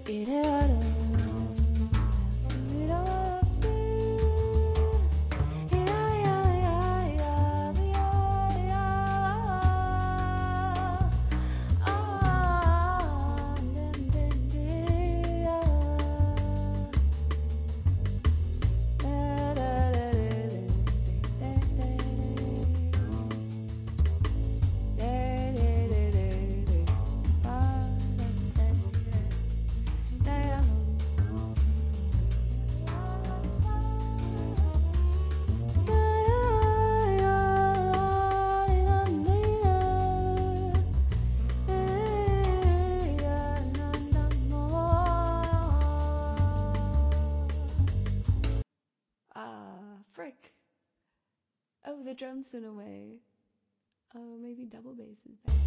Frick. Oh, the drums went away. Oh, maybe double bass is back.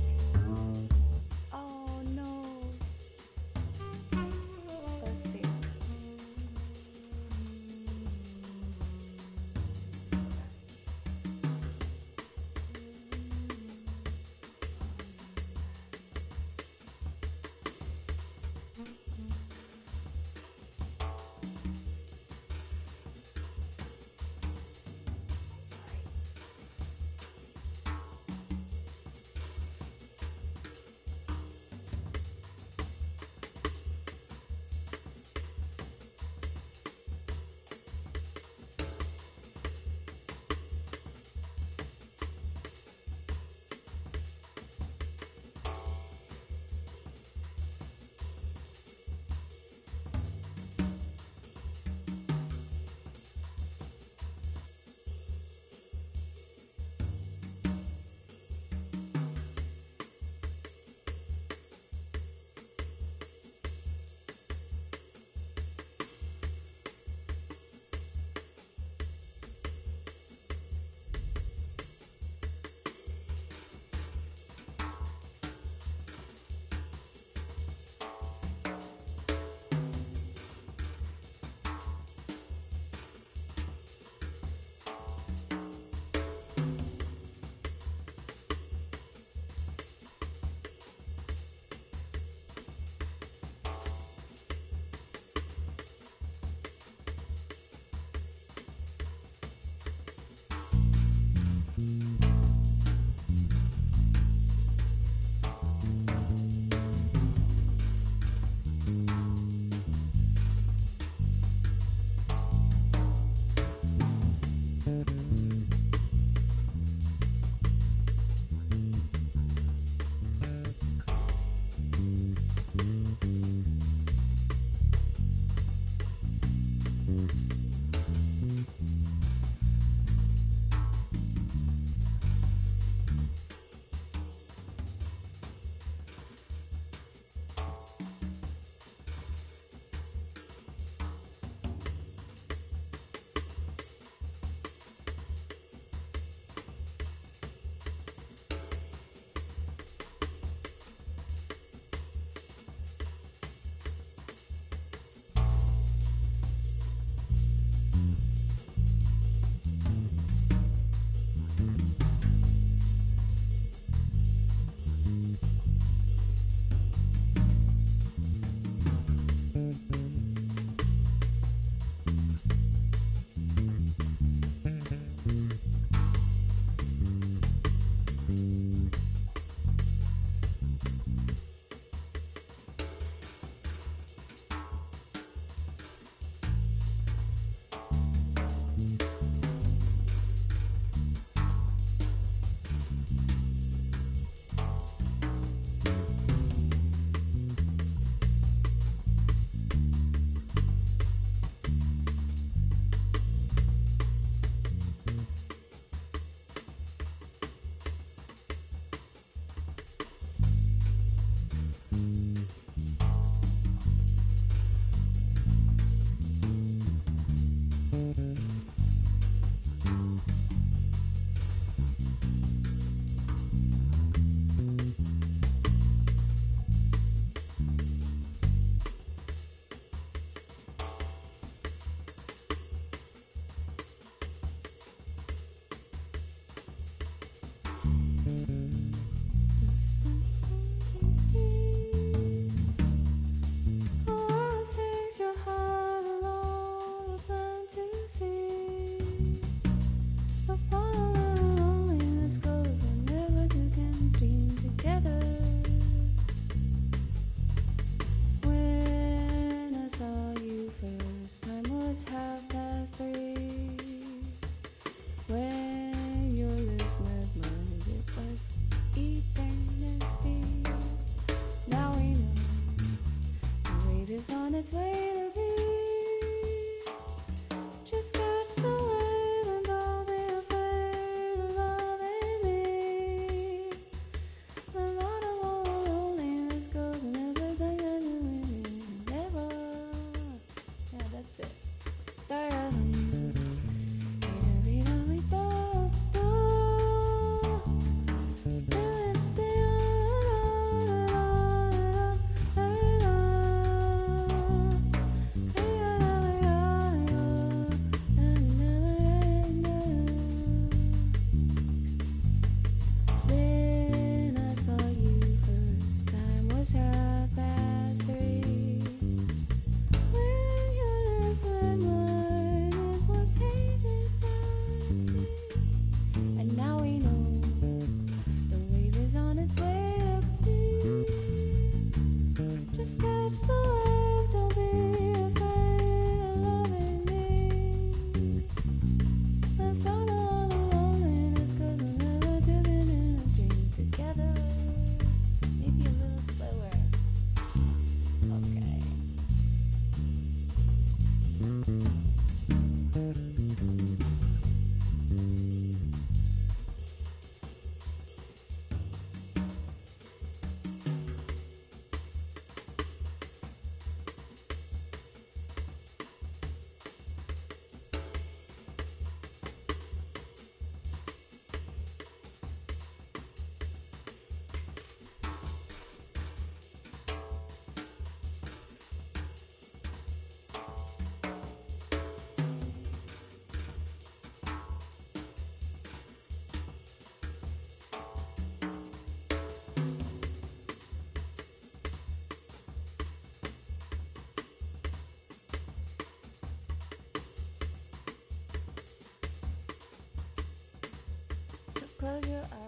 Oh no. Let's see. is on its way to be. Just catch the wave and don't be afraid of loving me. The thought of all the loneliness goes and everything that you never. Yeah, that's it. When I saw you first time was 3:30. When your lips met mine, it was 8:30. And now we know the wave is on its way to be. Just catch the wave, don't be afraid of loving me. The thought of all the loneliness, 'cause we're never living in a dream together. Maybe a little slower. Okay. So close your eyes.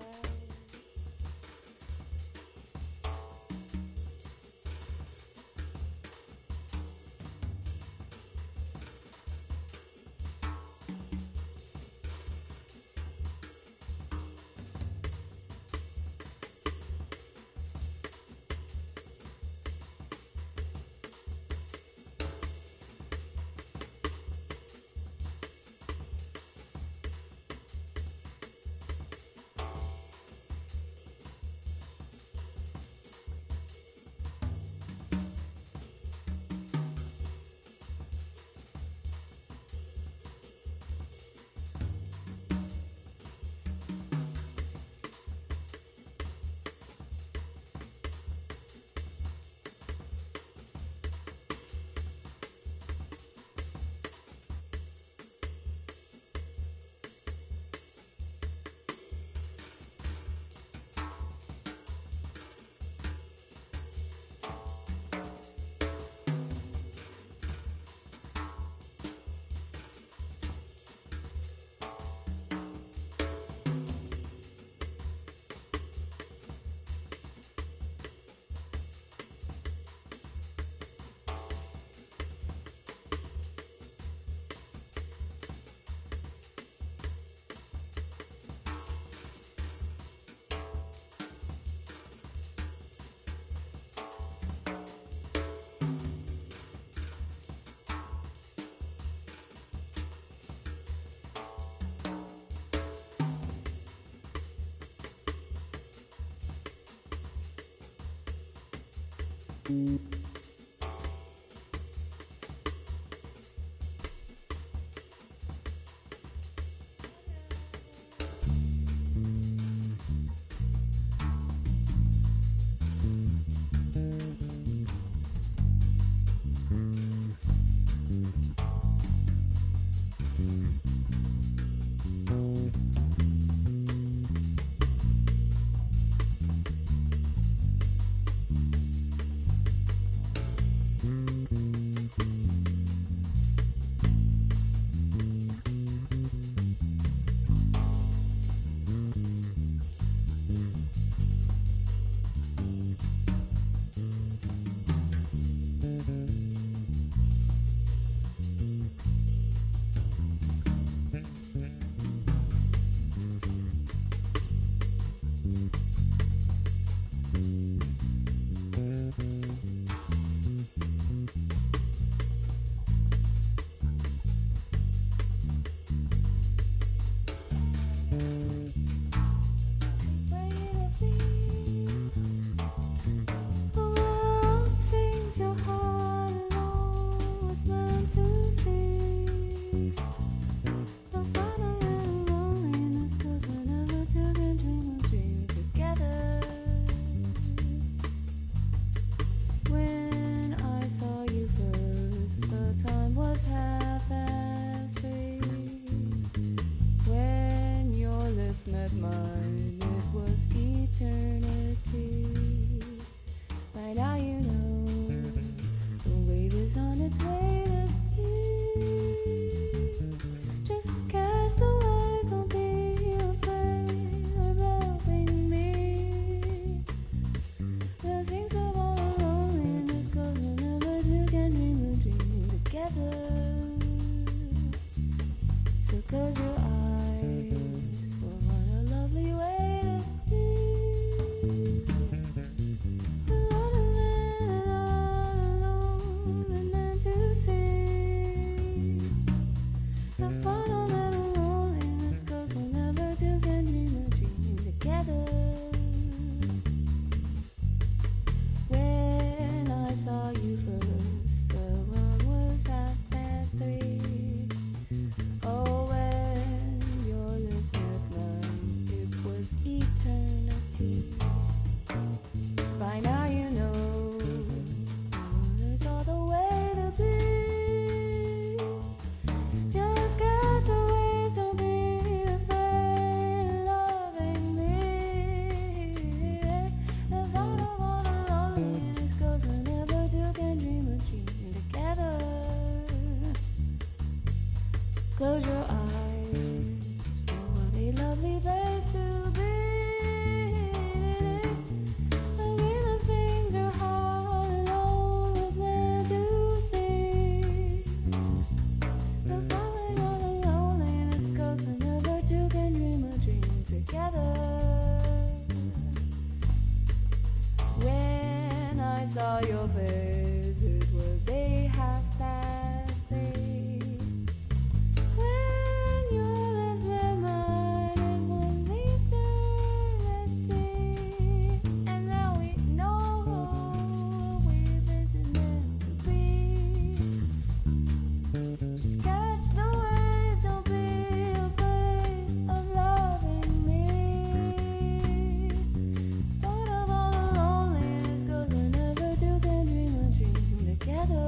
its way to be. Just catch the wave, don't be afraid of loving me. The things about the loneliness, 'cause whenever two can dream a dream together. So close your eyes for what a lovely way to be. The fundamental loneliness goes whenever two can dream a dream together. When I saw you first, the world was 3:30. Oh, when your lips met mine, it was eternity. By now you know there's all the way to be. Just catch a wave, don't be afraid of loving me. The thought of all the loneliness goes whenever two can dream a dream together. Close your eyes for what a lovely place to be. The dream of things your heart alone was meant to see. The falling of the loneliness goes whenever two can dream a dream together. When I saw your face, it was 3:30. When your lips met mine, it was eternity. And now we know we've been meant to be. Just catch the wave, don't be afraid of loving me. Thought of all the loneliness goes whenever two can dream a dream together.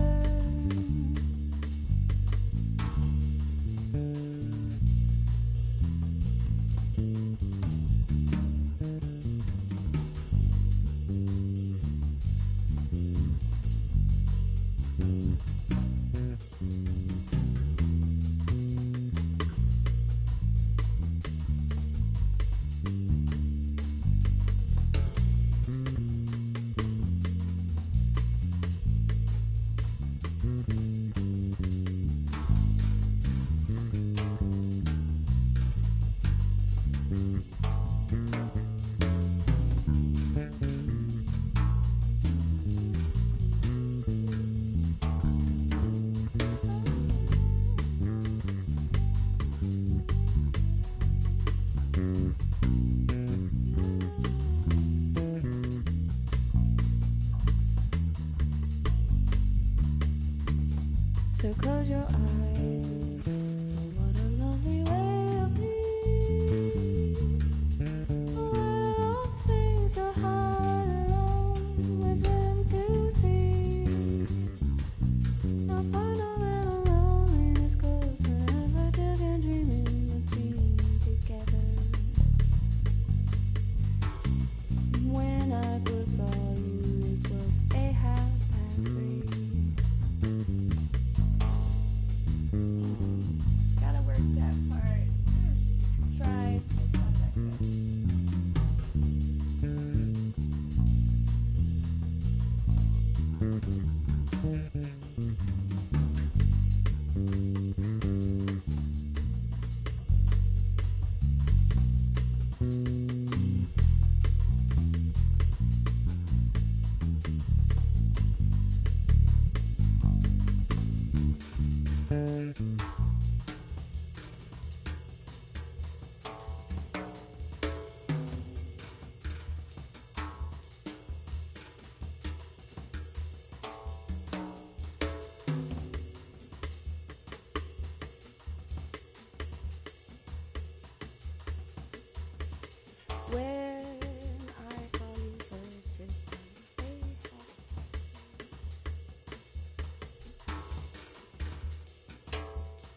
So close your eyes, what a lovely way to be. Where all things your heart alone was meant to see. The fundamental loneliness goes whenever two can dream a dream together. When I first saw you, it was 3:30. Gotta work that part. Try. It's not that good. When I saw you first, it was 3:30.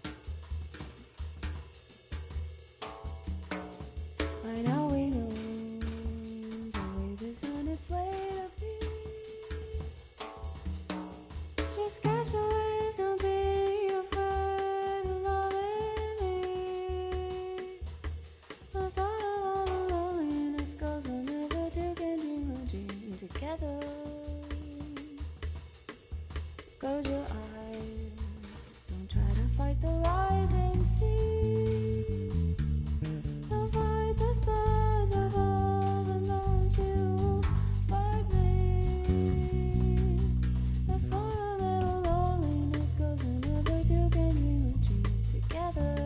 discuss it with, don't be afraid of loving me. The thought of all the loneliness goes whenever two can dream a dream together. Close your eyes, don't try to fight the rising sea. Don't fight the stars above, and don't you fight me. The fundamental loneliness goes whenever two can dream a dream together.